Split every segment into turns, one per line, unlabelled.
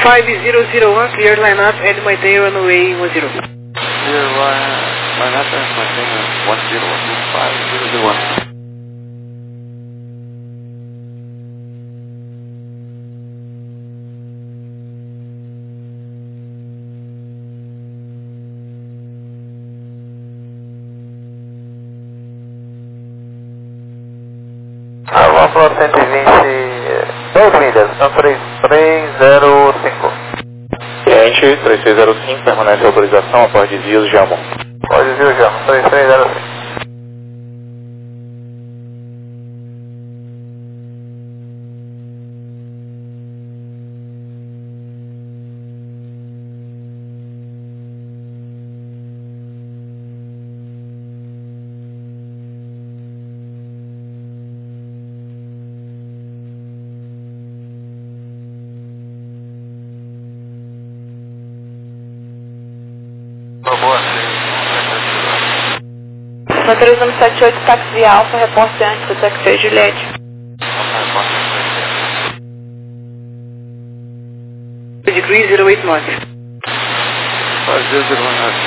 5001, clear line up and maintain runway 10.
Clear line up and maintain 10, 5001.
Avançou 122 milhas, são 3305.
Cliente 3605, permanece a autorização após desvios de amor.
Pode desvio já, 3305.
No 3178, táxi Alfa, reporte antes do taxi Juliette.
Degree 08 knots.
5001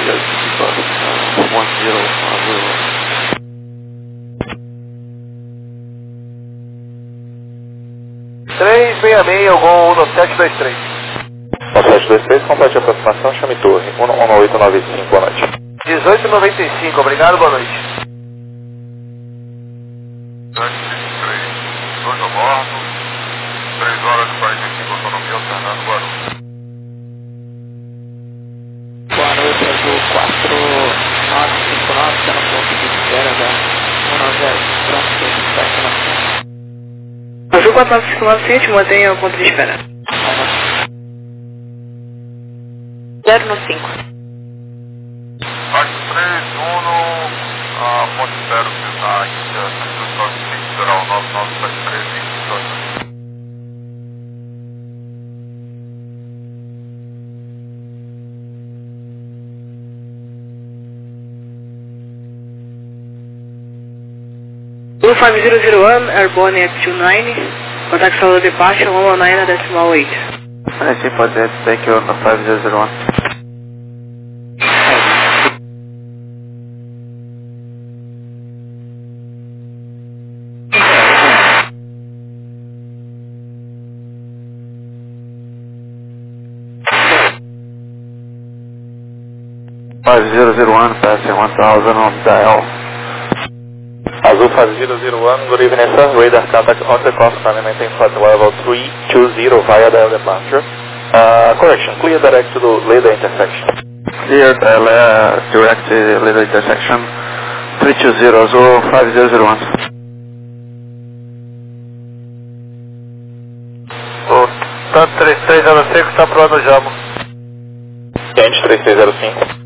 366, Gol 1723.
1723, complete a aproximação, chame torre. 11895, boa noite.
1895, obrigado, boa noite.
723, 2 a bordo, 3 horas e 45, autonomia alternando, boa noite.
Boa noite, Azul 4959, está no ponto de espera da 190, pronto,
Azul 4959, ciente, mantenha o ponto de espera.
0 no 5.
Táxi 31, a ponte 0, na Índia, Centro Federal 9973,
5001, airborne at 29, contact follow departure 119.8.
I see for that, thank you on the 5001. Passing 1000 on dial.
Azul 5001, good evening sir, radar contact on the course, maintain flight level 320 via dial departure. Correction, clear direct to the Leda intersection.
Clear direct Leda intersection 320 Azul 5001. O tanto 3305 está pro ano Jamo.
Cliente 3605.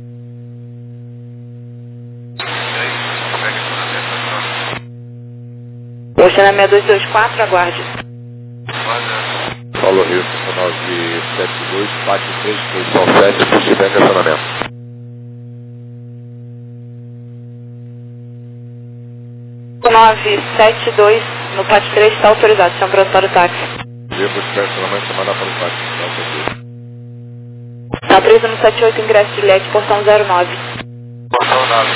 Oceana 6224, aguarde.
Paulo Rio, 972, Pátio 3, posição 7, se estiver em estacionamento.
972, no Pátio 3, está autorizado, chama para o táxi.
Devo de estacionamento, você mandar para o táxi.
Tá 3178, ingresso de LED, portão 09.
Portão 9,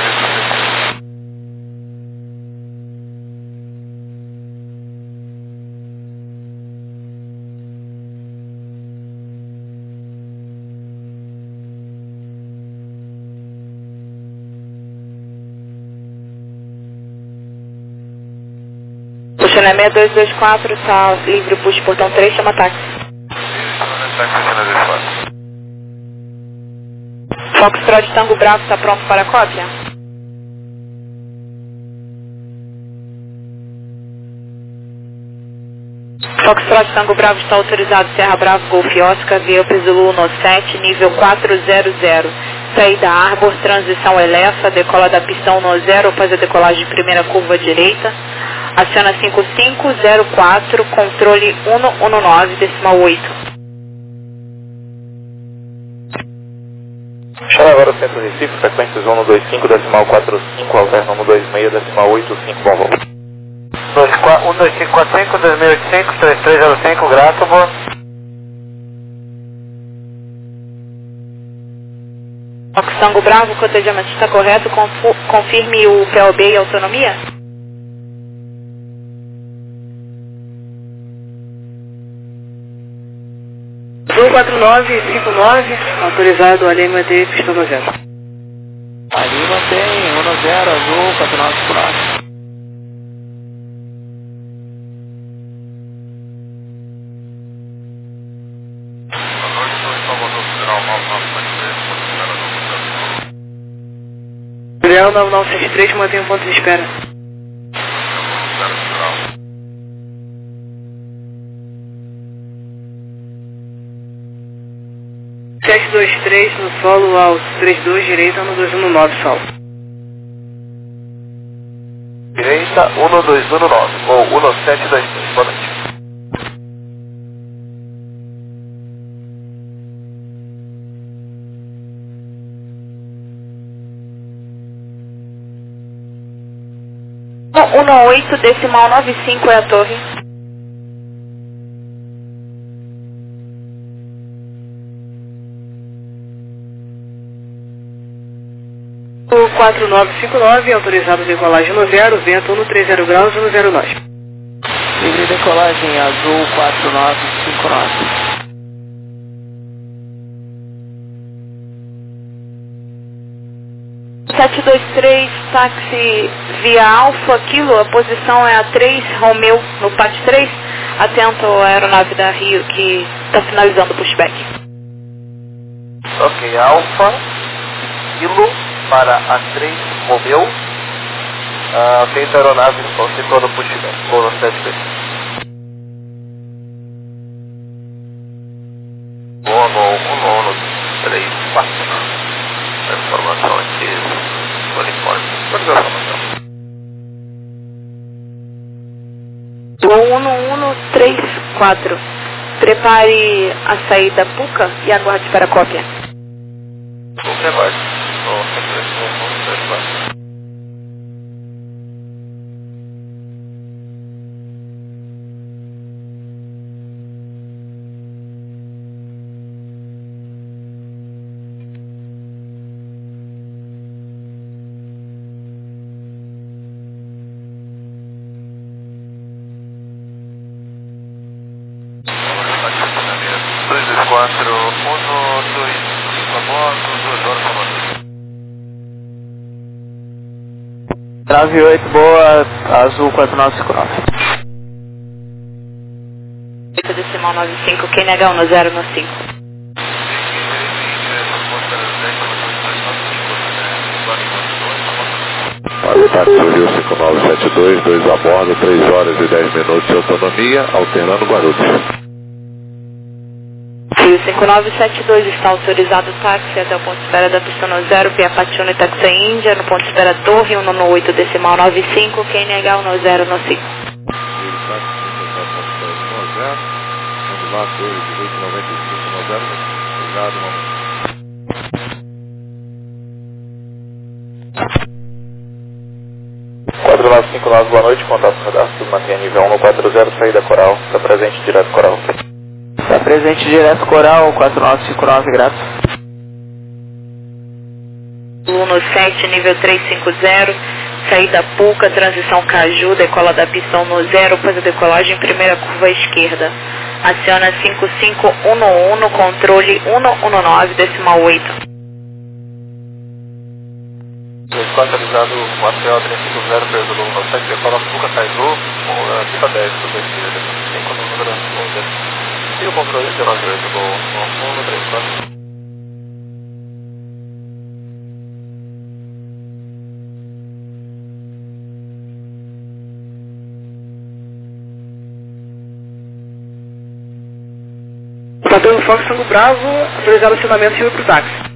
Oceana 6224, está livre, puxa, portão 3, chama táxi. Foxtrot Tango Bravo, está pronto para a cópia? Foxtrot Tango Bravo está autorizado, Serra Bravo, Golf Oscar, Vieupes Zulu 17, nível 400. Saída Arbor, transição Elefa, decola da pistão no 0, faz a decolagem primeira curva direita. Aciona 5504, controle 119.8.
Chama agora o centro Recife, frequências 125.45, alterno 126.85, bom voo.
12545, 2085, 3305, grato, boa.
Fox Tango Bravo, o cotejamento está correto, confirme o POB e autonomia.
Azul 4959, autorizado a Lima de pistão 0.
Ali mantém 1-0, azul 4959.
Julião 9963, mantém um ponto de espera. Sete dois três no solo ao 32 direita no 219 solo.
Direita 1219 ou 1722. Boa noite.
No 18 decimal 95 é a torre.
O 4959, autorizado a decolagem no 0, vento 130 graus, 109.
Livre decolagem azul 4959.
723, táxi via Alfa, Kilo, a posição é a 3, Romeu, no PAT 3, atento à aeronave da Rio que está finalizando o pushback.
Ok, Alfa, Kilo para a 3 Romeu. Feita a aeronave, concentrou no pushback, voo no 72.
Voo no 34. A informação aqui do uniforme. Pode ver a informação.
Voo 1134, prepare a saída Puca e aguarde para a cópia.
Observado. No 134.
Trave 8, boa, azul 4959.
Decimal 95, QNH 10 no 5.
Olha, táxi Rio 5972, 2 a bordo, 3 horas e 10 minutos de autonomia, alternando Guarulhos.
Rio 5972 está autorizado o táxi até o ponto de espera da pista no 0, via Patiuna e Taxa Índia, no ponto de espera Torre, 198 decimal 95, QNH 10 no 5.
Vamos lá, Torre, direito 9590. Obrigado, mamãe.
Boa noite, contato cadastro, mantenha nível 1 no 40, saída coral, está presente direto coral.
Está presente direto coral 4959, grato.
117, nível 350, saída Puca, transição Caju, decola da pistão no 0, faz a decolagem primeira curva à esquerda. Aciona 5511, controle 119, decimal 8.
Atualizado o ACO 350 pelo 197, decola Puca Caju, pista 10, tudo esquerda. 5 no número 11. E o controle de 98, voo no 134.
Platão Fox Tango Bravo, autorizado acionamento e para o táxi.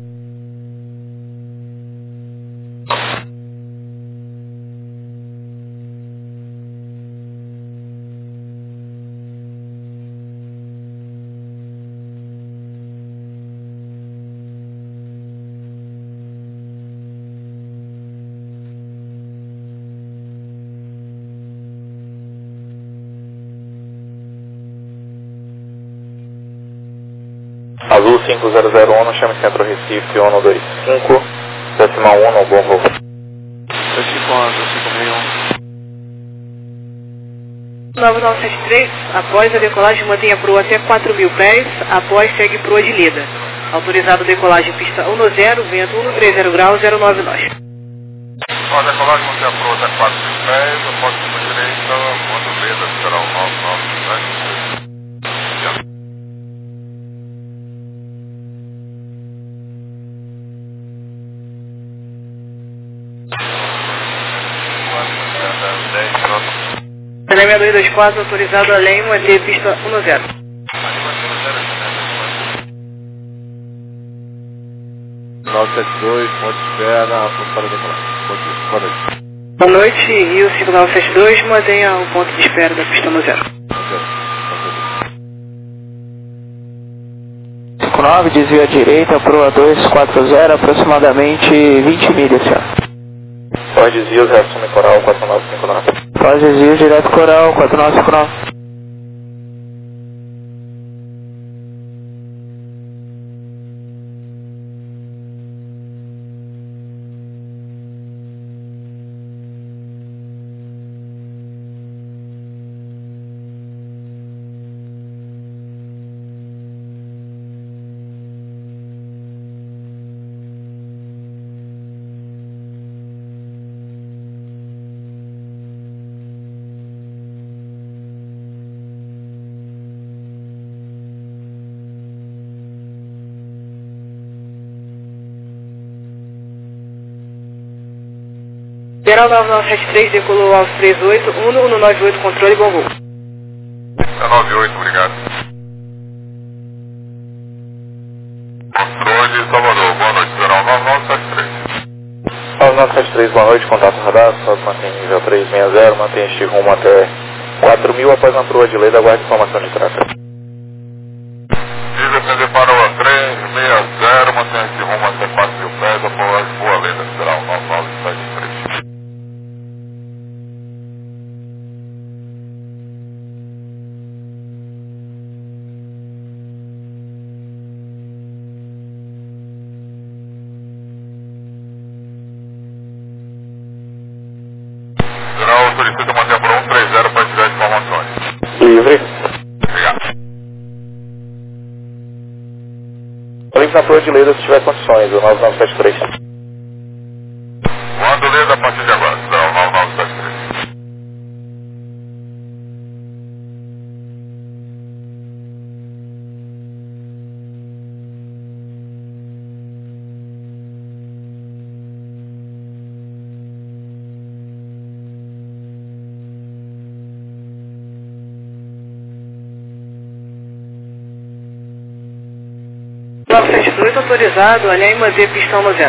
Azul 5001, chame Centro Recife 125, decimal 1, bom voo.
9973, após a decolagem mantenha proa até 4.000 pés, após segue proa de lida. Autorizado decolagem pista 10, vento 130 graus, 09 nós.
Após a decolagem mantenha proa até 4.000 pés, após proa direita, mando lida, será 99 nós.
Belém 6224, autorizado além, manter pista 10.
972, ponto de espera, ponto para decolar. Boa noite.
Boa noite, e o 5972 mantenha o ponto de espera da pista 10.
59, desvio à direita, proa 240, aproximadamente 20 milhas, senhor.
Pós desvios, resume coral 4959.
Pós desvio, direto coral 4959.
Geral 9973, decolou aos 38, 1198, controle, bom voo.
98, obrigado. Controle, Salvador, boa noite, geral 9973.
9973, boa noite, contato radar, só mantém nível 360, mantém este rumo até 4.000, após uma proa de lei, aguarde informação de tráfego.
Nível atender para o 360, mantém este rumo até 4.000 pés, após boa lenda, geral 9973. Solicita manter por 130 para tirar informações.
Livre.
Obrigado.
Link na proa de lei, se tiver condições, o 9973.
Mando lida a partir de agora, geral 9973.
Autorizado, além e manter pistão 10.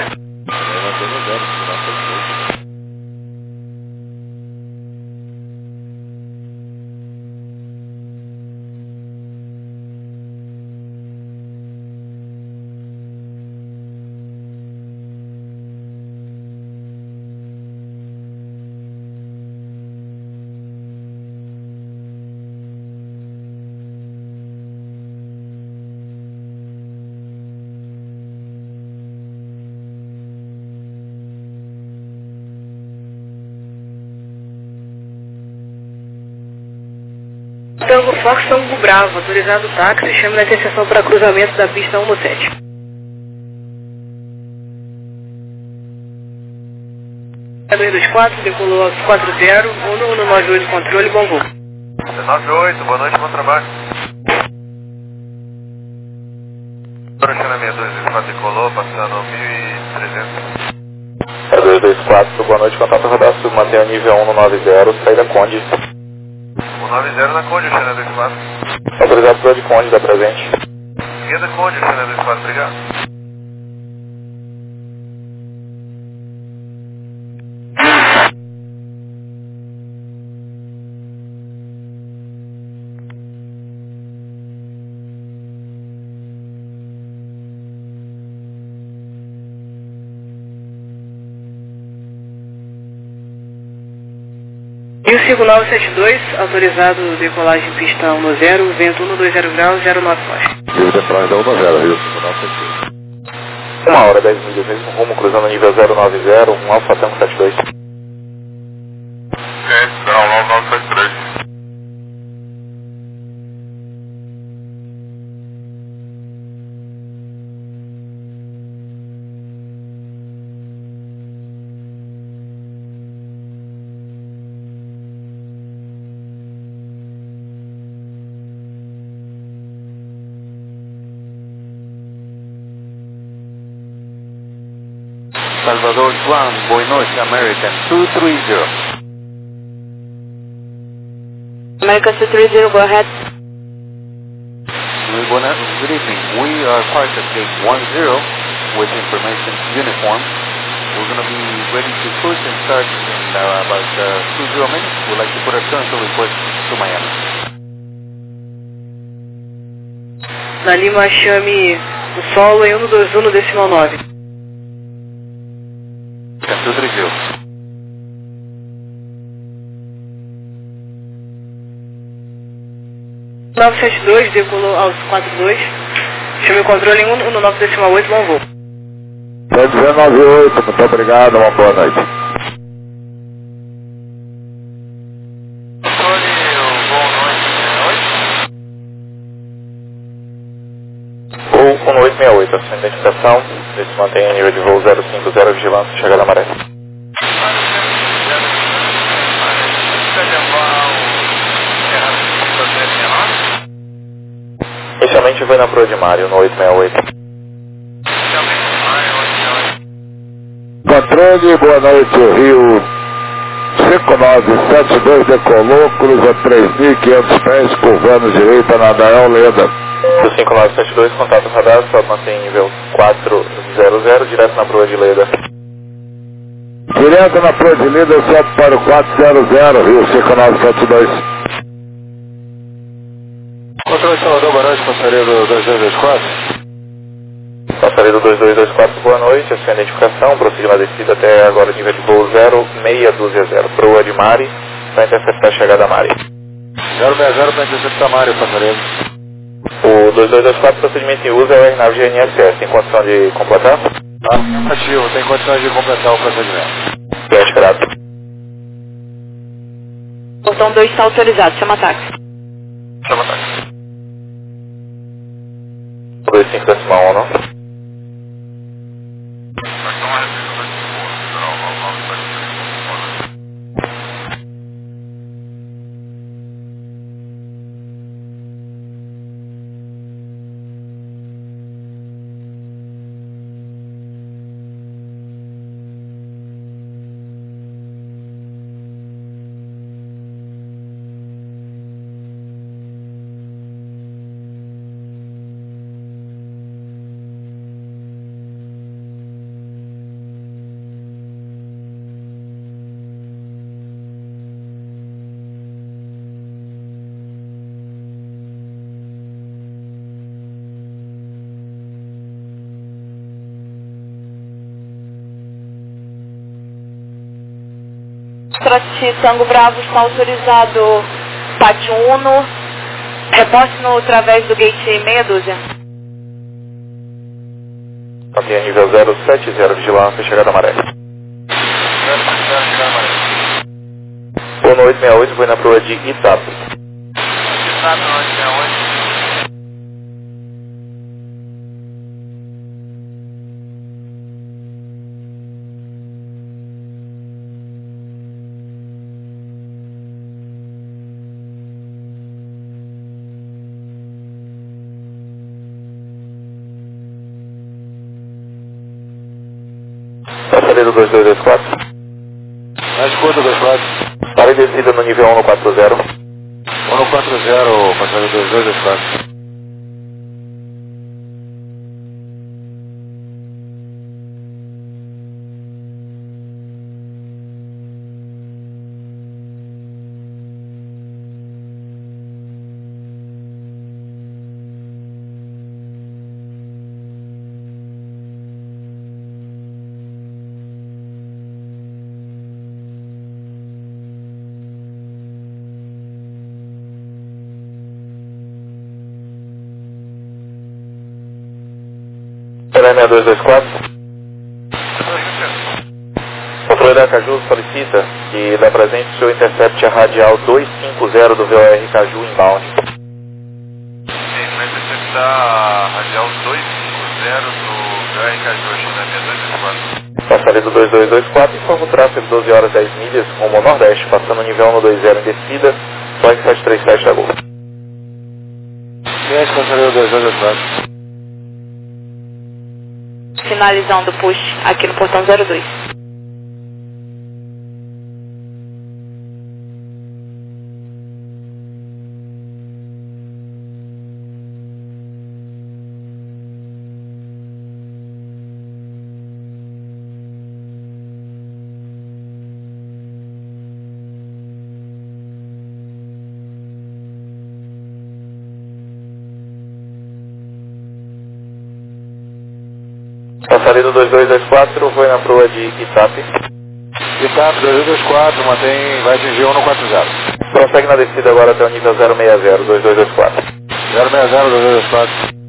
Tango Fox, Tango Bravo, autorizado o táxi, chame na interseção para cruzamento da pista 17. É 224, decolou aos 40, 1198, controle, bom voo.
98, boa noite, bom trabalho. Chama 6224, decolou, passando 1.300.
É 224, boa noite, contato radar, mantenha nível 1 no 90, saída Conde.
90 na Conde, Xana 24.
Autorizado pela de Conde, da presente.
Esquerda Conde, Xana 24, obrigado.
E o 5972, autorizado decolagem pista 10, vento 120 graus, 09 nós.
negativo detrás da 10, Rio 5972.
1 hora, 10 milhas, mesmo rumo, cruzando o nível 090, um Alfa Tango 72.
Não, 9973.
Salvador Juan, Buenos American 230.
American 230, go ahead.
Good evening. We are parked at gate 10 with information uniform. We're going to be ready to push and start in about 20 minutes. We'd like to put our transfer request to Miami.
Na Lima, chame o solo em 121 decimal 9.
230.
O 972 decolou aos 42. Chame o controle em 119 decimal 8, bom voo.
198, muito obrigado, uma boa noite.
Controle, o voo noite
1868, a sua identificação, se mantém em nível de voo 050, vigilância, chegada à maré. Inicialmente foi na Proa de Mário, no 868.
Controle, boa noite, Rio 5972 decolou, cruza 3.500 pés, curvando direita na Dael Leda.
Do 5972, contato radar, só mantém nível 400, direto na Proa de Leda.
Direto na Proa de Leda, sobe para o 400, Rio 5972.
Controle Salvador, boa noite, passageiro 2224.
Passageiro 2224, boa noite, a sua identificação, prossiga na descida até agora nível de voo 0620, Proa de Mari, para interceptar a chegada a Mari.
060 para interceptar Mário, passageiro.
O 2224, procedimento em uso é o RNAV GNSS, tem condição de completar?
Afirmativo, tem condições de completar o procedimento.
Bem esperado.
Portão 2 está autorizado, chama táxi.
Chama táxi. 25 decimal 1, não?
Tango Bravo está autorizado, Pátio Uno, reposte no através do gate meia dúzia.
Mantém nível 070, vigilância, chegada a Maré.
070, chegada a Maré.
O no 868 foi na proa de Itape.
Itape no 868.
Passageiro 2224.
Na escuta, 24.
Para descida no nível 140.
140, passageiro 2224.
6224. Controle da Caju solicita que dê presente o seu intercept a radial 250 do VOR Caju inbound.
Sim, vai interceptar a radial 250 do VOR Caju, XM 224.
Passaria do 2224, informa o tráfego 12 horas 10 milhas, rumo ao Nordeste, passando o nível 120 em descida, flight 737 da Gol.
Yes, passaria do 2224.
Finalizando o push aqui no portão 02.
Passaria do 2224, foi na proa de Itape.
Itape 2224, mantém, vai atingir 140.
Prossegue na descida agora até o nível 060, 2224.
060, 2224.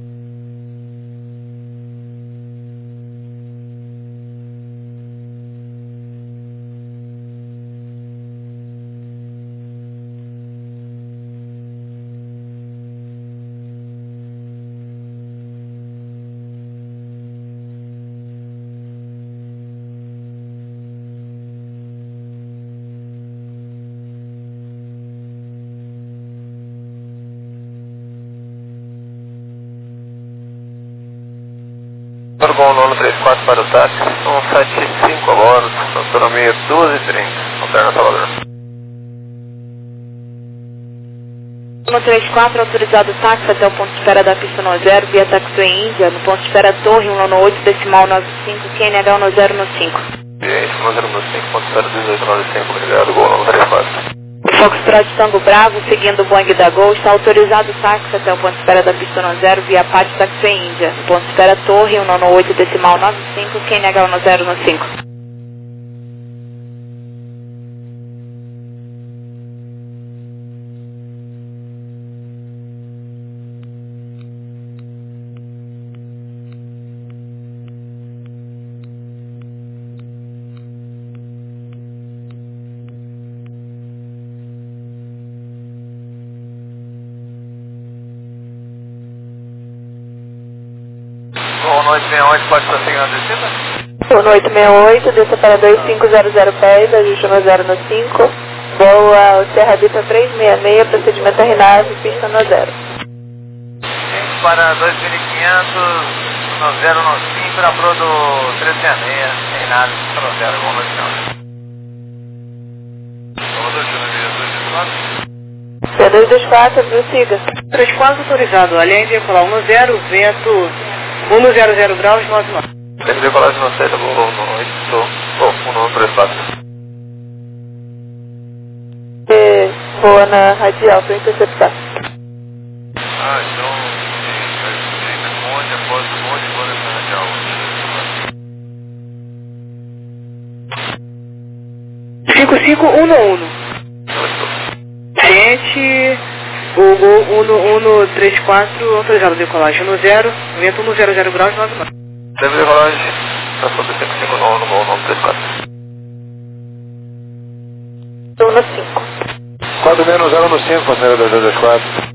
Gol 934 para o táxi, 175 a bordo, autonomia 12h30, alterna Salvador.
134, autorizado táxi até o ponto de espera da pista 0, via Taxiway Índia, no ponto de espera Torre 198, decimal 95, QNH 1095.
E 1095, ponto de espera 1895, obrigado, Gol 934.
Foxtrot Tango Bravo, seguindo o Boeing da Gol, está autorizado o táxi até o ponto de espera da pista 0, via PAT Taxiway Índia, no ponto de espera Torre 198, decimal 95, QNH 1095.
Gol 868, pode prosseguir na descida?
Turno 868, desça para 2500 pés, ajuste no 0 no 5. Voa o Serra Vita 366, procedimento RNAV, pista no 0.
Para 2500, no 0 no 5, na pro do 366, sem nada, pista no 0, Gol 968.
C224, prossiga.
34 autorizado, além de decolar 10, vento 100 graus, 99.
Tem que decolar de não sei, Gol 134.
Voa na radial para interceptar.
Ah, então, responde após o monte e vou nessa radial.
5511. Gente, o Gol 134 autorizado decolagem no 0, vento 100 graus, 99.
Deve decolagem, tração de 559 no Gol 934.
Turno 5.
4 menos 0 no 5, passaria do 2224.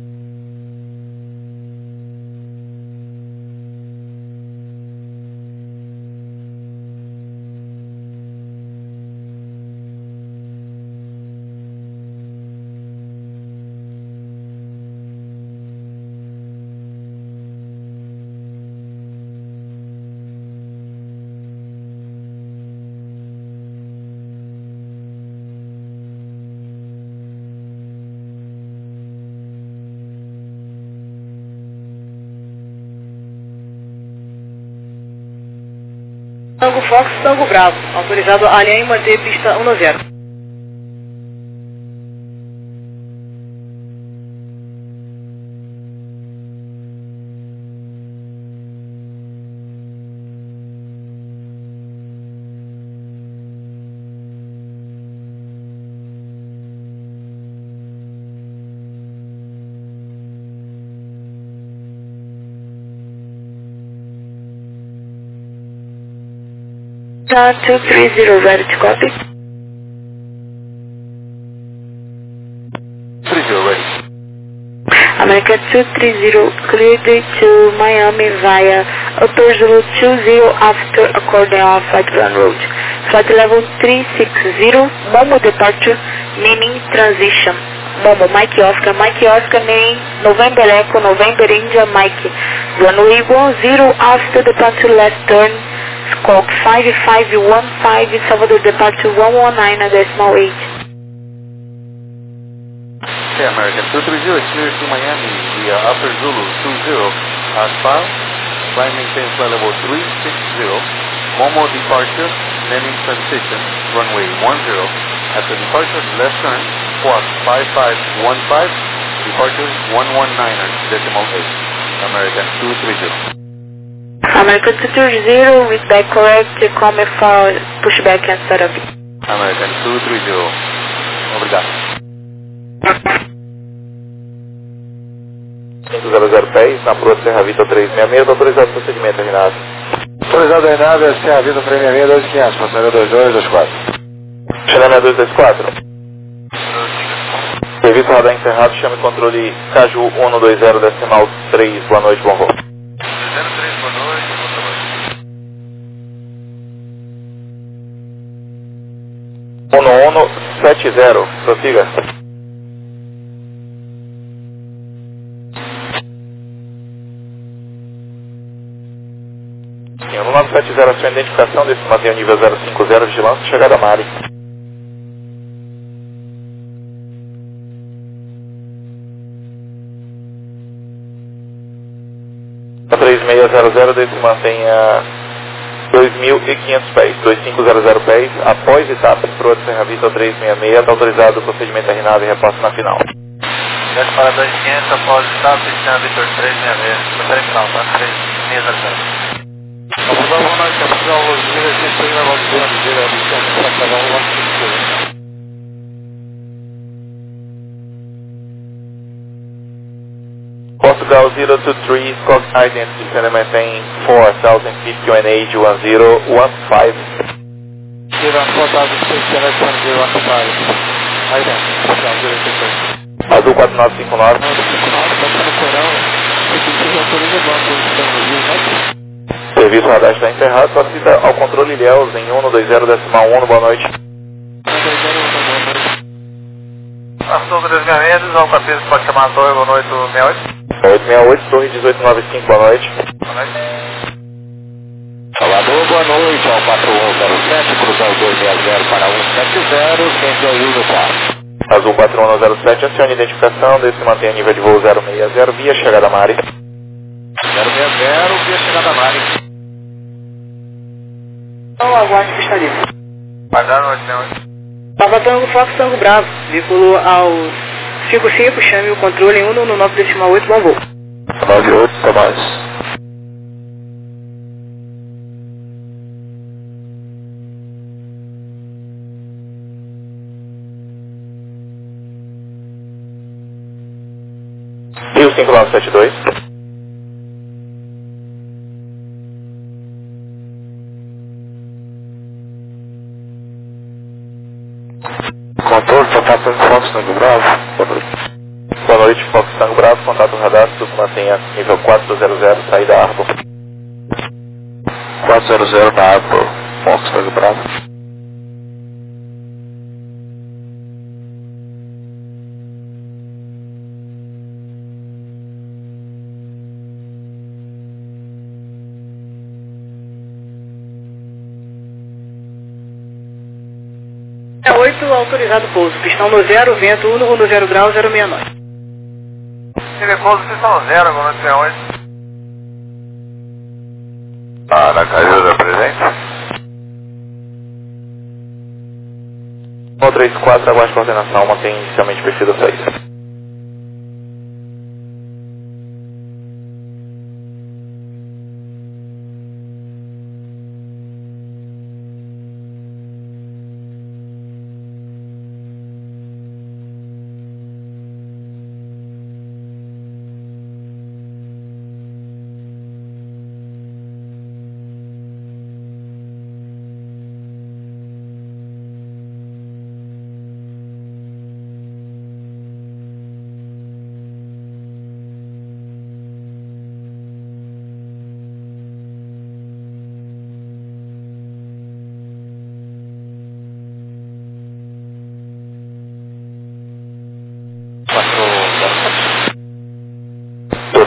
Tango Fox, Tango Bravo, autorizado a alinhar e manter pista 10.
Tucson 230, ready to copy.
30, ready.
American 230, cleared to Miami via Upper Zulu 20 after accordion flight plan route. Flight level 360, Momo departure, meaning transition. Momo, Mike Oscar name, November Echo, November India, Mike. Runway 10 after departure last turn, squawk 5515, Salvador departure 119.8.
Okay, American 230 is clear to Miami via Upper Zulu 20 as filed. Flight maintains flight level 360. Momo departure, landing transition, runway 10. After departure, left turn, squawk 5515, departure 119.8. American 230.
American 230 with back correct, come for pushback and startup.
American 230. Obrigado.
500 pés, na proa Serra Vita 366, autorizado o procedimento, Renato.
Autorizado a nave, Serra Vita 366, 2500, passageiro 2224.
Chama 224. Serviço radar encerrado, chame controle Caju 120 decimal 3, boa noite, bom voo.
03, boa noite, boa noite.
1170, prossiga. Sim, no 970 a sua identificação, desse mantém o nível 050, vigilância, chegada a Mari. A 3600, desse mantenha 2.500 pés, 2500 pés, após etapa, proa de Serra Vista 366, está autorizado o procedimento RNAV e reposto na final.
Desce para 2500, após o estado, Serra Vitor 366, prefere final, tá? 3600.
Capitão, boa noite, capitão, os direitos têm levado de bandeira, licença para cada um,
Portugal 023, Scott Identity, and maintain 4000 feet QNH 1015.
Give us 4,000 feet, connection 015. Aí dentro, Portugal 023.
Azul 4959.
Nossa, no porão, repetir autoriza o banco, estamos no Rio, né?
Serviço radar está encerrado, só cita ao controle Ilhéus em 120 decimal 1, boa noite.
120, boa noite.
Assunto 366, ao capítulo pode chamar a torre, boa noite, 68.
868, torre 1895, boa noite.
Boa noite.
Salvador, boa noite, ao 4107, cruzar o 260 para 170, sempre ao uso 4.
Azul 4107, acione identificação, desse mantém nível de voo 060, via chegada Mari.
060, via chegada Mari.
Então, aguarde pista livre.
Guardar noite, 68.
Papa Tango Fox Tango Bravo, vínculo ao 55, chame o controle em 119 decimal 8, bom voo.
98, Tomás.
Rio 5972.
Controle, Papa Tango Fox Tango Bravo. Boa noite.
Boa noite, Fox Tango Bravo, contato radar, mantenha nível 400, saída Arbor.
400 na Arbor, Fox Tango Bravo.
É 8, autorizado pouso. Pistão no 0, vento 110 graus, 069.
TV pouso, pistão 0, boa noite, 68.
Na Cajuda presente.
134, aguarde coordenação, mantém inicialmente perfil da saída.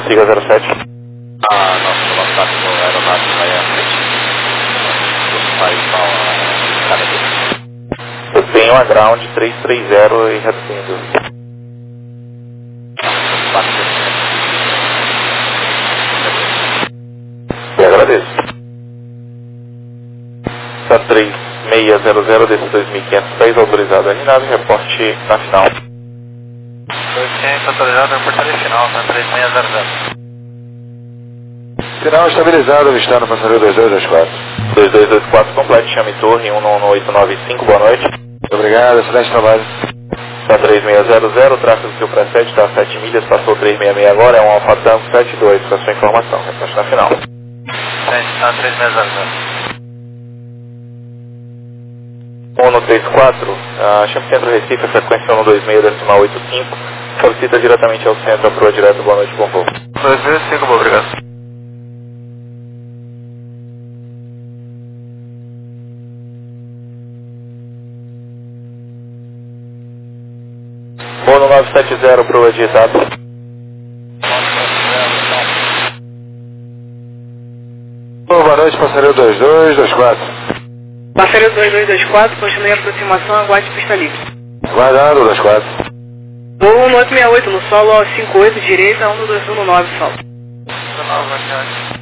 siga 07.
Nosso tático aeronáutico vai à frente. Faz mal a cada vez.
Eu tenho a ground 330 e reduzindo. Eu agradeço. Está 3600 desses 2.500 pés, autorizado a nave, reporte na final.
200 autorizado, reportaria final, tá 3600.
Final estabilizado, avistando passageiro 2224.
2224 completo, chame torre 19895, boa noite.
Muito obrigado, excelente trabalho.
Está 3600, o tráfego que o precede está a 7 milhas, passou 366 agora, é um Alfa Tango 72, com a sua informação, reporte na final.
Tá 3600.
134, chame Centro Recife, a frequência 126,85, solicita diretamente ao centro, a proa direto, boa noite, bom voo.
265, bom, obrigado.
Voo no 970, proa digitado.
Boa noite, passageiro 2224.
Passageiro 2224, continue a aproximação, aguarde pista livre.
Guardado, 24.
Voo 1868 no solo 58, direita, 12219 solo.
19, vai.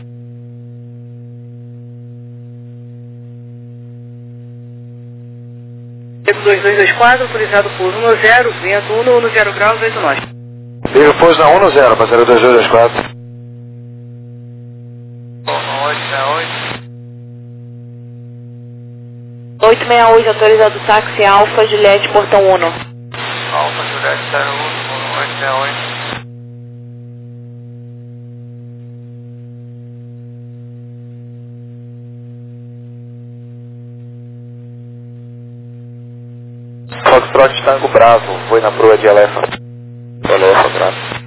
2224, autorizado pouso 10, vento 110 graus, 8 nós.
Liga pouso na 10, passageiro 2224.
868, autorizado táxi Alfa Juliette, portão 1.
Alfa Juliette 01, 868.
Foxtrot Tango Bravo, foi na proa de Elephant. Elephant, Bravo.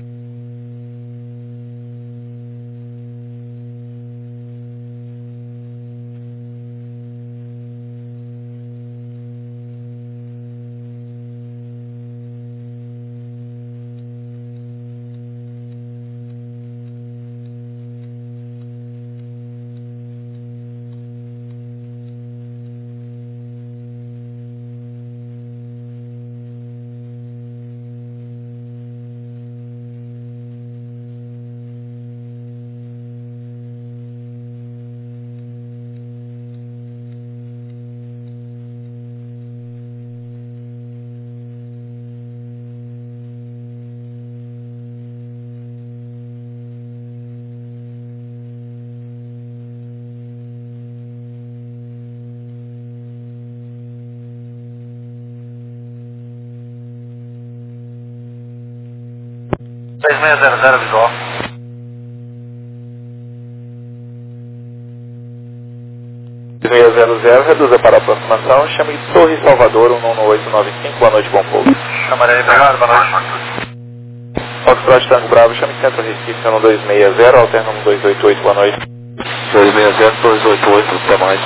visual.
Reduza para a aproximação, chame Torre Salvador 11895, boa noite, bom voo.
Chamarei, obrigado, boa noite.
Foxtrot Tango Bravo, chame Centro Recife 1260, alterna 1288, boa noite.
260, 288, até mais.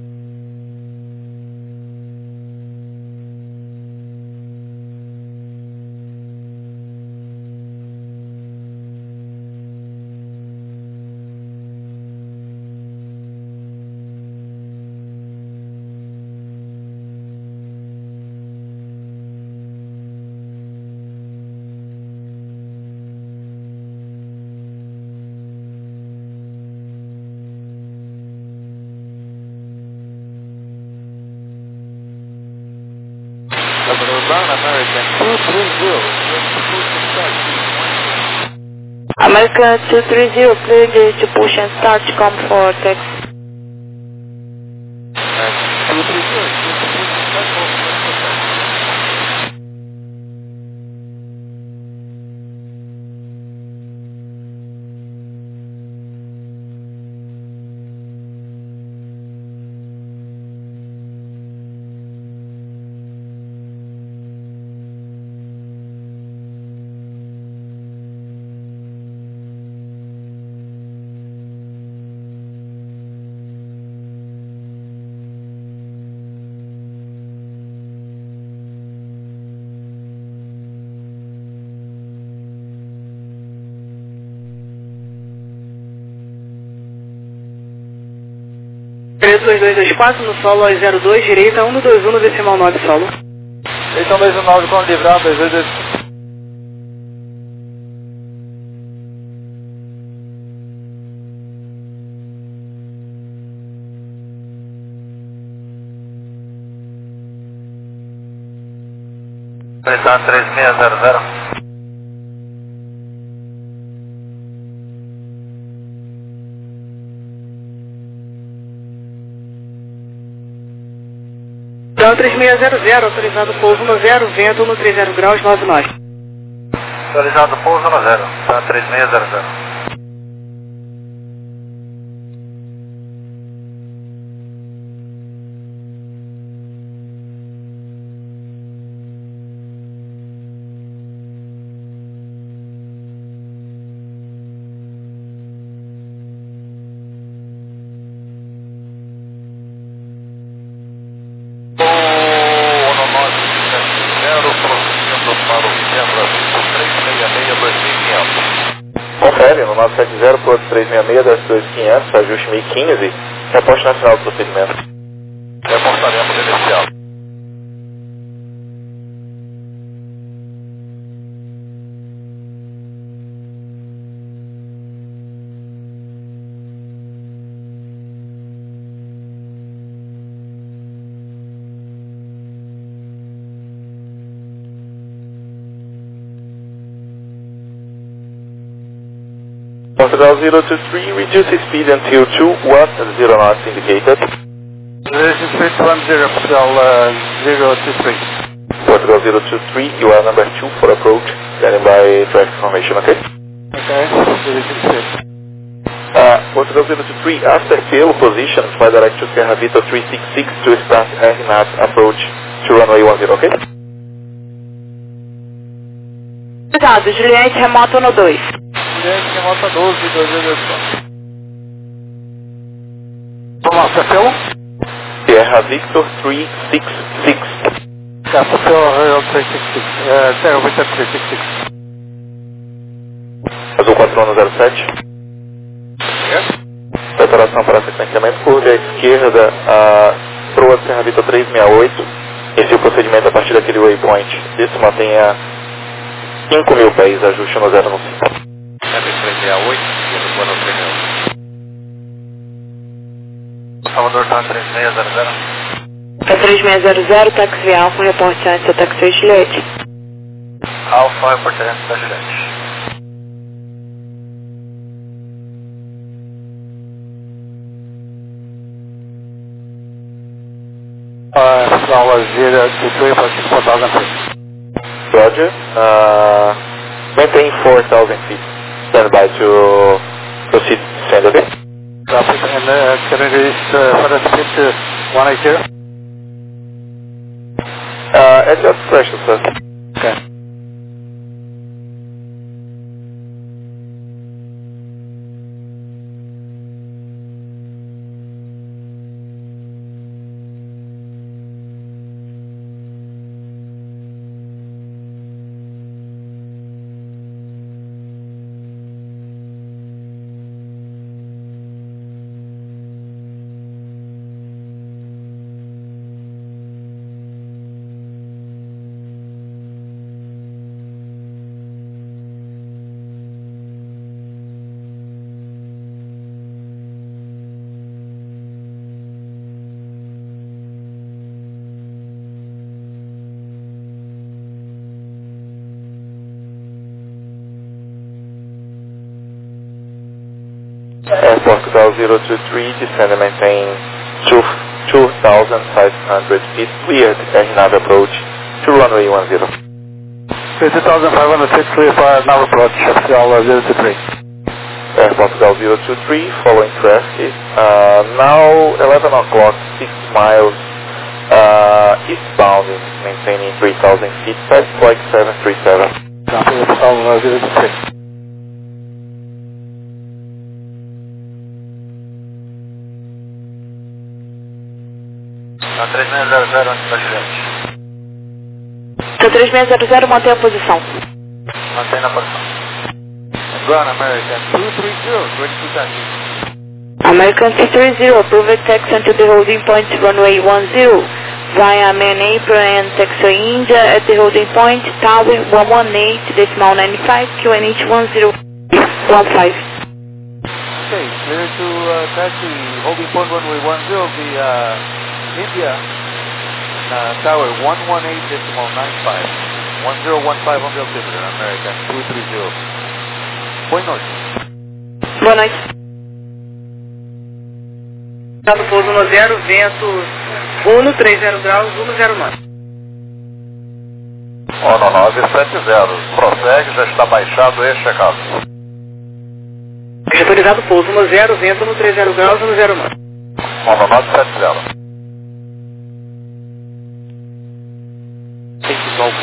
American 230, clear to push and start to come for taxi.
2224 no solo 02, direita 121 decimal 9 solo.
Então 219 com livrar, 2224.
Pressão 3600.
Então 3600, autorizado pouso no 0, vento no 30 graus 99.
Autorizado pouso no 0, tá 3600.
Confere, no 970 por 366, das 2500, ajuste 1015, reporte nacional do procedimento.
Reportaremos inicial.
Portugal 023, reduce speed until 210 knots indicated.
This is 610, Portugal 023.
Portugal 023, you are number 2 for approach, standing by traffic information, okay?
Okay, this is it.
Portugal 023, after fail position, fly direct to Sierra Vito 366 to start RNAT approach to runway 10, okay?
Cuidado, Juliette, remoto no 2.
Juliette, remota 12, 2 Vamos lá, Café
Sierra Victor 366.
Café 366. Sierra Victor 366.
Azul 4107. Preparação para sequenciamento, curva à esquerda, proa Sierra Victor 368. Esse é o procedimento a partir daquele waypoint. Isso mantenha 5.000 pés, ajuste no 0 no 5.
368, e no plano 30.
Salvador está 3600.
É 3600, táxi Alfa, reporte antes, táxi Juliette.
Alfa, reportando da Juliette.
Aula 023, approaching 4,000 feet.
Roger. Maintain 4,000 feet. Stand by to proceed descend, okay?
Traffic, and can you reach further speed to 180?
At your discretion, sir.
Okay.
Portugal 023, descend and maintain 2,500 feet cleared nav approach to runway 10.
2,500 feet clear for nav approach, Portugal 023.
Portugal 023, following traffic, now 11 o'clock, 6 miles eastbound, maintaining 3,000 feet, fast flight 737.
Portugal 023.
Tá 3600 antes da Juliette.
Tá 3600, mantém a posição.
Mantém na posição.
Ground American 230, ready to taxi.
American 230, approved taxi to the holding point runway 10 via main apron and taxi India at the holding point Tower 118.95 QNH 1015.
Okay, clear to taxi holding point runway 10 via India, tower 118.95, 1015 on the altimeter, American 230. Boa noite.
Boa noite.
Estado pouso 10, vento 130 graus, 109.
Ono 970, prossegue, já está baixado e checado.
Autorizado pouso 10, vento 130 graus, 109.
Ono 970.
Take golf.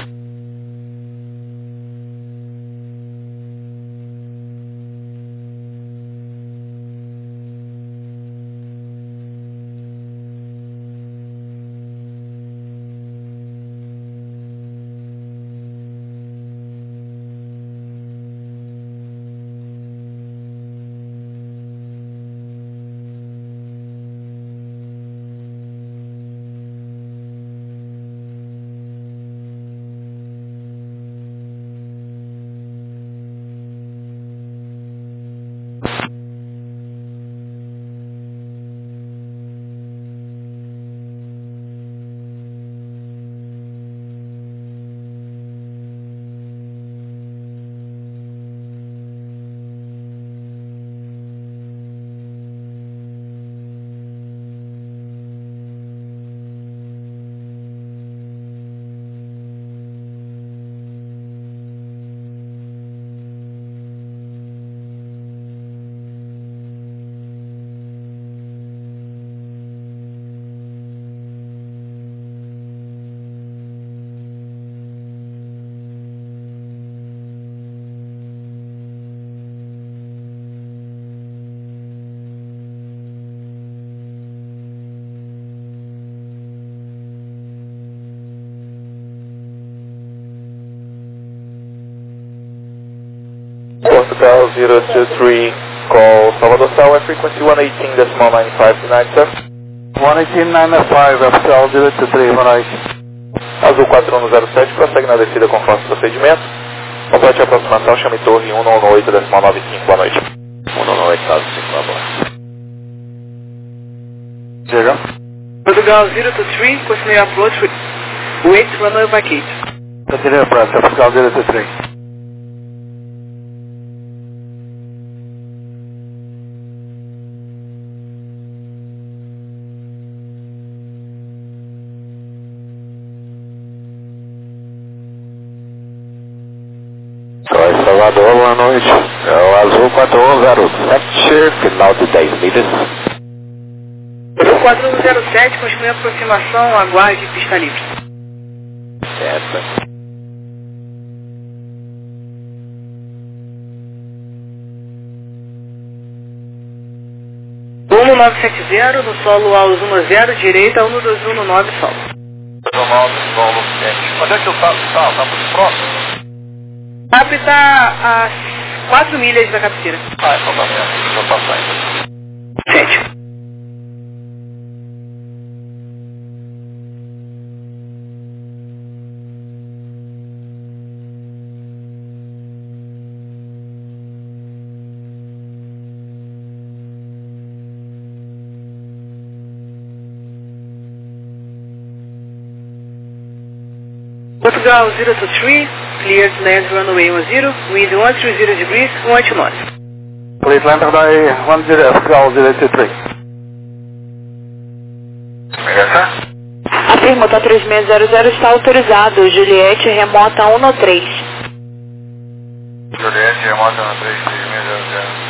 Portugal 023, call Salvador Tower, frequency 118.95
118.95, Portugal 023, boa noite.
Azul 4107, prossegue na descida conforme o procedimento. Complete a aproximação, chame torre 198.95, boa noite.
198.5, boa noite.
Diga.
Portugal 023, continue approach, wait runway vacate.
Continue approach, Portugal 023.
Salvador, boa noite. É o Azul 4107, final de 10 milhas.
Azul 4107, continue aproximação, aguarde pista livre.
Certo.
Rumo 970, no solo AUS 10, direita 1219 solo.
19, solo quente. Onde é que o TAP está? Está muito próximo?
O TAP está a 4 milhas da cabeceira.
Ah, então tá certo. Deixa eu passar então.
Gente. Portugal 023, cleared land runway 10, wind 130 degrees, 18 knots.
Please land runway 10, Portugal 023.
Beleza?
Afirma, tá 3600 está autorizado. Juliette, remota 113.
Juliette, remota no 3600.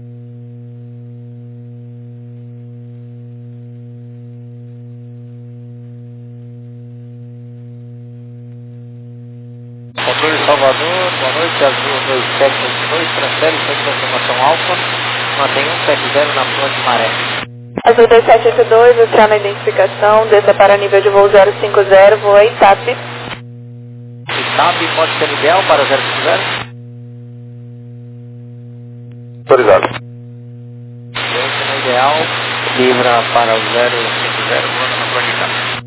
Controle Salvador, boa noite, Azul 2722, transfere sua informação alfa, mantém 170 na frente de maré.
Azul 2782, entrar na identificação, desça para nível de voo 050, voa TAP.
TAP pode ser ideal para 050?
Autorizado.
ideal, livra para o 050, voando na projeção.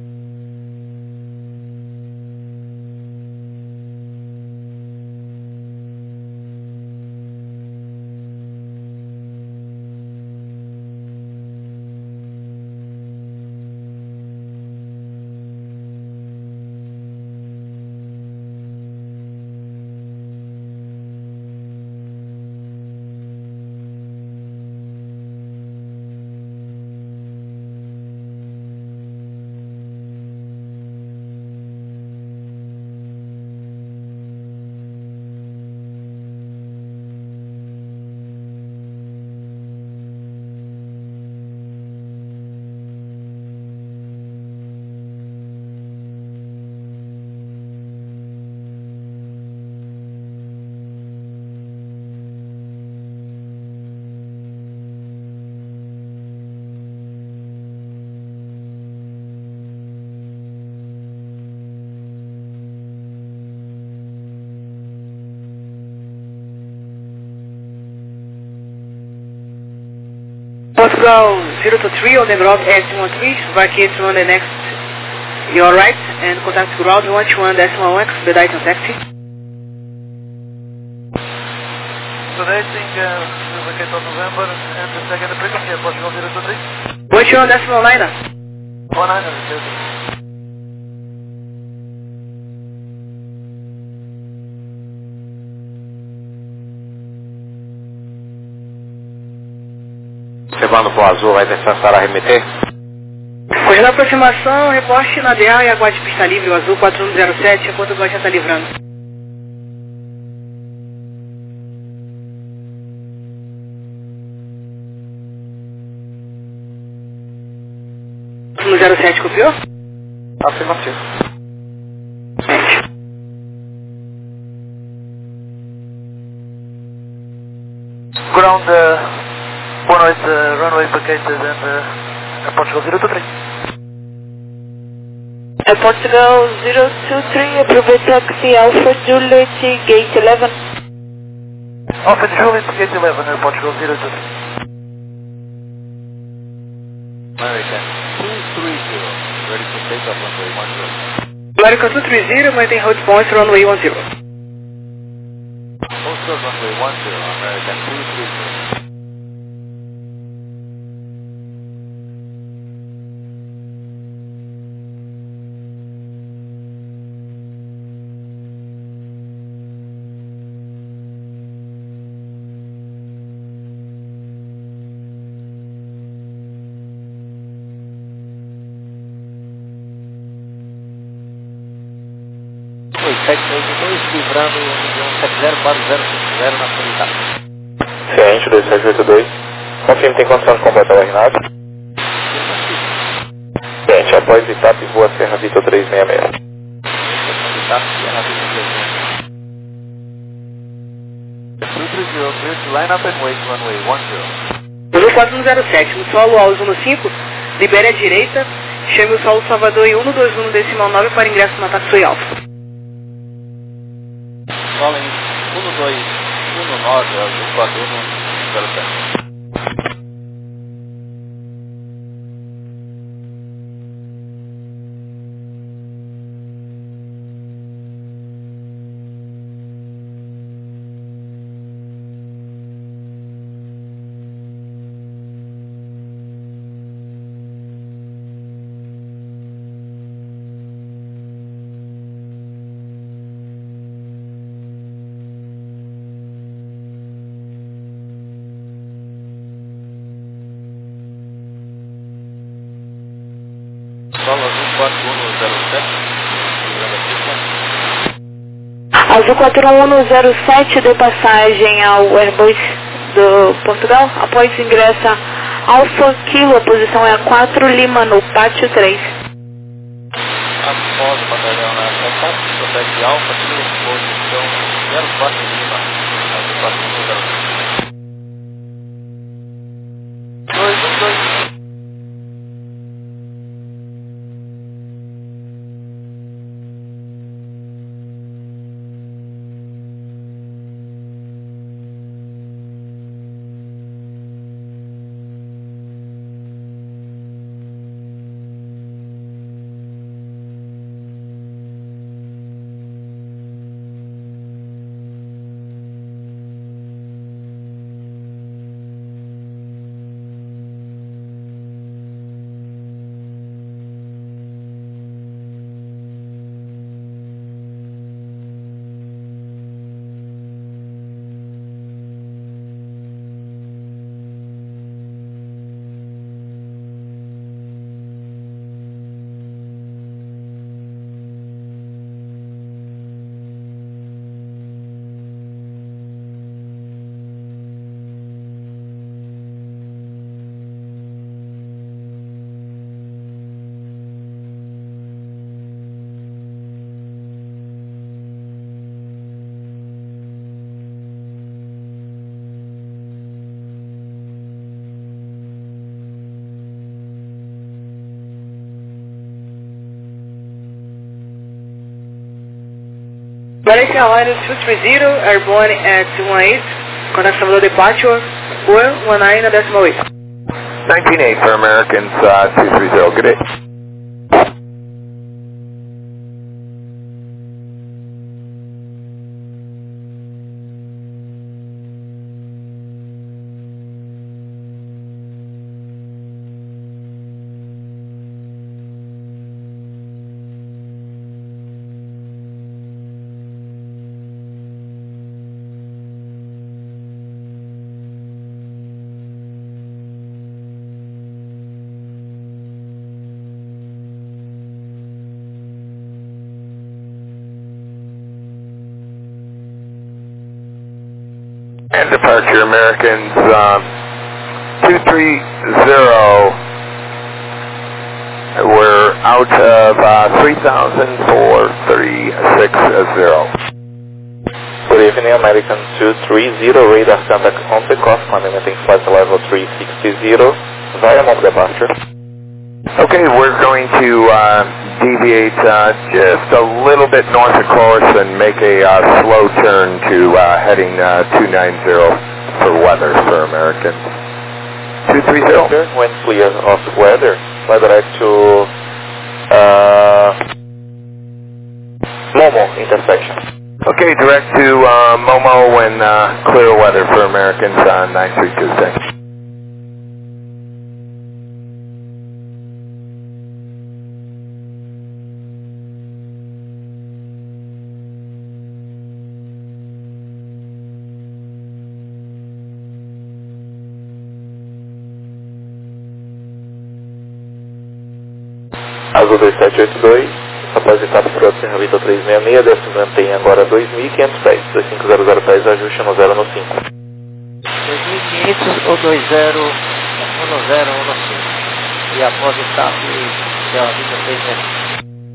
Portugal 023 on the ground S13, vacate on the next, your right, and contact ground 121.1, expedite on taxi.
Accelerating, vacate on November, and the second frequency, Portugal 023.
121.9.
19,
Observando o azul, vai descansar a remeter.
Correndo a aproximação, reposte na DA e aguarde pista livre, o azul 4107, enquanto o já está livrando. No 07 copiou?
Afirmativo.
Ground, boa noite, runway vacated and Portugal 023.
Portugal 023, approve taxi Alpha Juliet, gate 11.
Alpha Juliet, gate 11, Portugal 023.
American 230, ready for takeoff runway 10.
American 230, maintain hold points, runway 10.
Postal runway 10, American 230.
Oi, 782, livrando o milhão 704050 na Florida.
Ciente, 2782. Confirme tem condição de completar o RNAV. Ciente, após etapa e rua Serra Vitor 366.
Line up and wait, runway 10.
Azul 4107, no solo ao 115, libere à direita, chame o solo Salvador em 121 decimal 9 para ingresso na Taxi Alfa.
Following 1219, azul 4107. Solo azul 4107, livrando a pista.
Azul 4107, dê passagem ao Airbus do Portugal. Após ingressa Alfa Kilo, a posição é a 4 Lima no pátio 3.
Após o batalhão na São protege Alfa Kilo, posição 04 Lima, azul 4107. 212.
Malaysia Airlines 230, airborne at 18, contact Salvador departure, 419 na 18.
19.8 for Americans, 230, good day. And departure Americans 230, we're out of 3,436.
Good evening, American 230, radar contact on the cost, limiting flight level 360 via Mount departure.
Okay, we're going to deviate just a little bit north of course and make a slow turn to heading 290 for weather for Americans. 230.
When clear of weather, fly direct to Momo intersection.
Okay, direct to Momo when clear weather for Americans on 932. Thanks.
Azul 2782, capacitado por Serra Vitor 366, desce mantém agora 2.500 pés, 2500 pés, ajuste no 0 no 5.
2.500 ou 20 no 0 ou no 5. E após o TAP, Serra Vitor 366.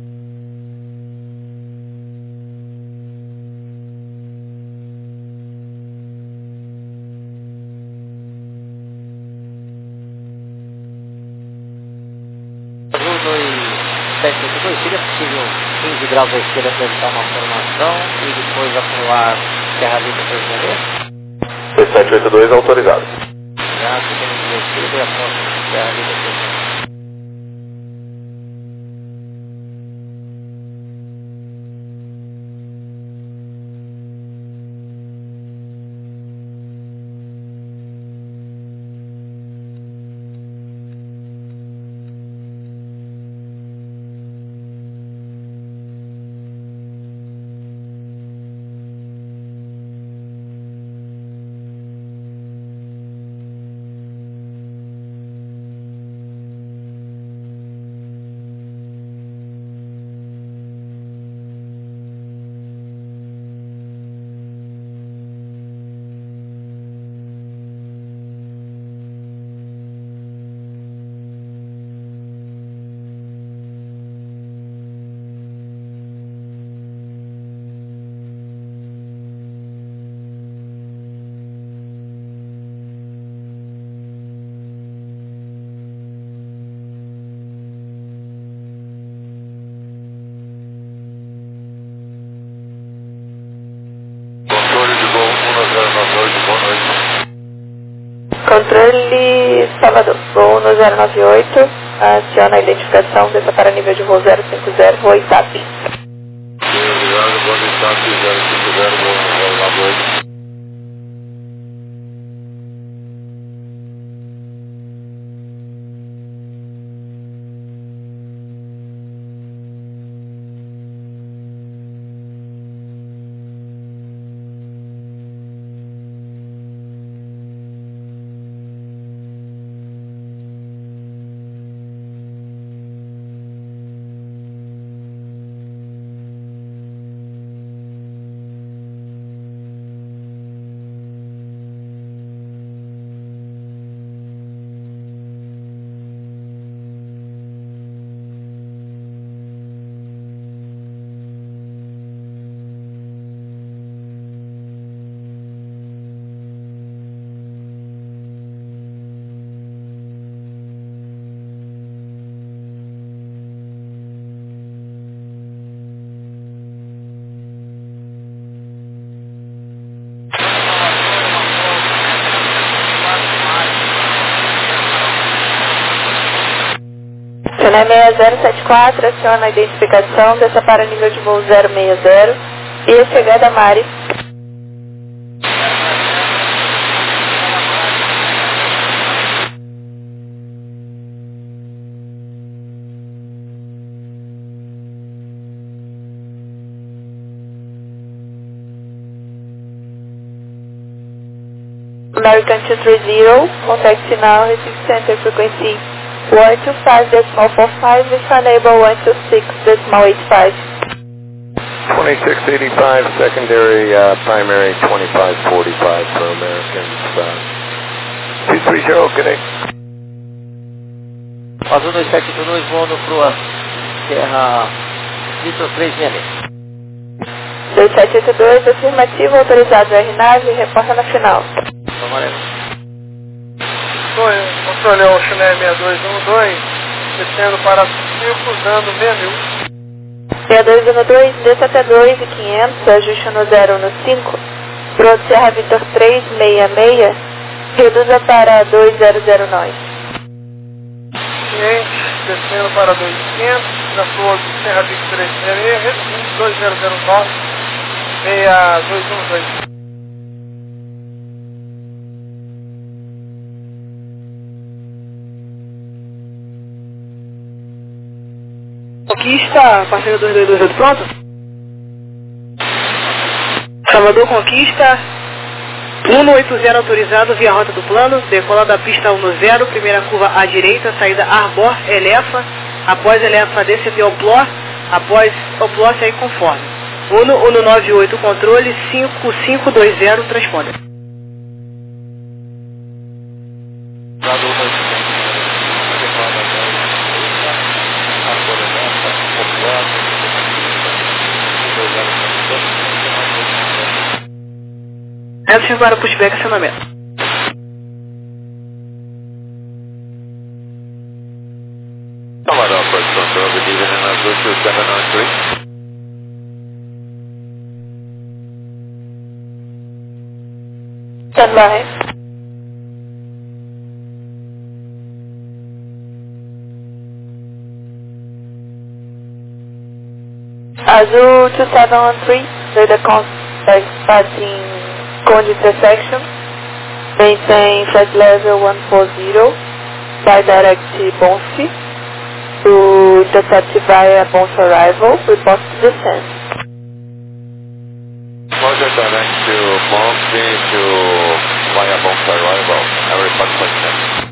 Seria possível 15 graus à esquerda para evitar uma formação e depois acumular Serra Vitor 366?
2782 autorizado.
Já temos à esquerda e após Serra Vitor 366.
Controle Salvador, voo no 098, aciona a identificação, desça para nível de voo 050, voo ITAP.
Obrigado, voo ITAP 050, voo Lagoa.
Chennai 6074, aciona a identificação, desça para nível de voo 060 e a chegada a Mari. American 230, contact now, receive center frequency 125.45, if unable 126.85.
2685, secondary, primary 2545 for Americans. 230, connect.
Azul 2782, voando para Sierra Vitor 366.
2782, afirmativo, autorizado RNAV, reporta na final.
Controle ao Chennai 6212, descendo para 5, usando 6000.
6212, desça até 2.500, ajuste no 0 no 5, pronto Sierra Vitor 366, reduza para 2009.
Cliente, descendo para 2500, na flor do Sierra Vitor 366, reduzindo 2009, 6212.
Conquista, parceiro 2228, pronto? Salvador Conquista, 180 autorizado via rota do plano, decola da pista 10, primeira curva à direita, saída Arbor, Elefa, após Elefa descender Opló, após Opló sair conforme. 198 controle, 5520, transponder. Edson para pushback acionamento.
Salvador, approach control, good evening, and Azul 2703.
Stand by. Azul 2713, radar contact passing Conde intersection, maintain flight level 140, by direct Bonfi, to intercept via Bonfi arrival, report to descent.
Roger, direct to Bonfi to via Bonfi arrival, I report to descent.